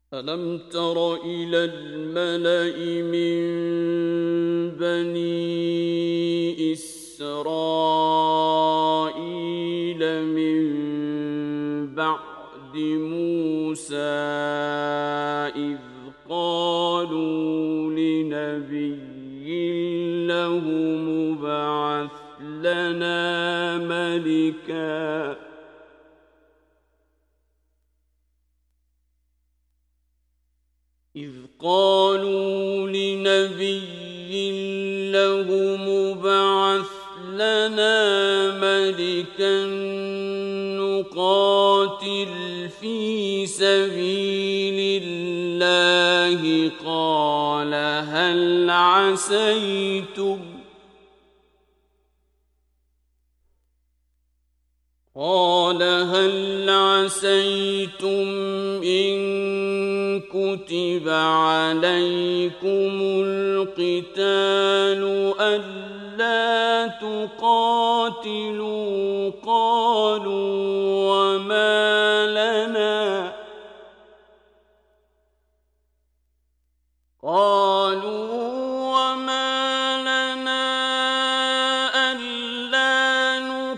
ألم تر إلى الملأ من بني إسرائيل من بعد موسى إذ قالوا لنبي له ابعث لنا ملكا نقاتل في سبيل الله قال هل عسيتم إن كتب عليكم القتال ألا تقاتلوا قالوا وما لنا ألا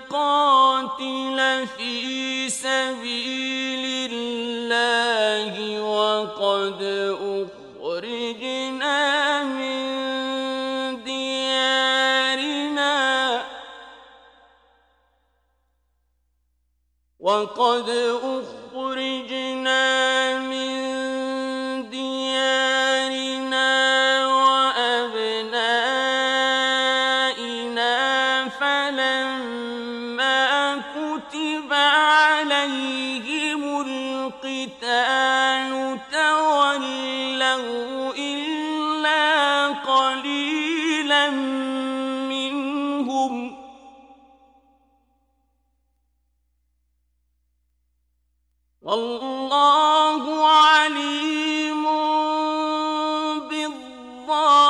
نقاتل في سبيل الله وقد أخرجنا من ديارنا وأبنائنا فلما كتب عليهم القتال تولوا إلا قليلا منهم والله عليم بالظالمين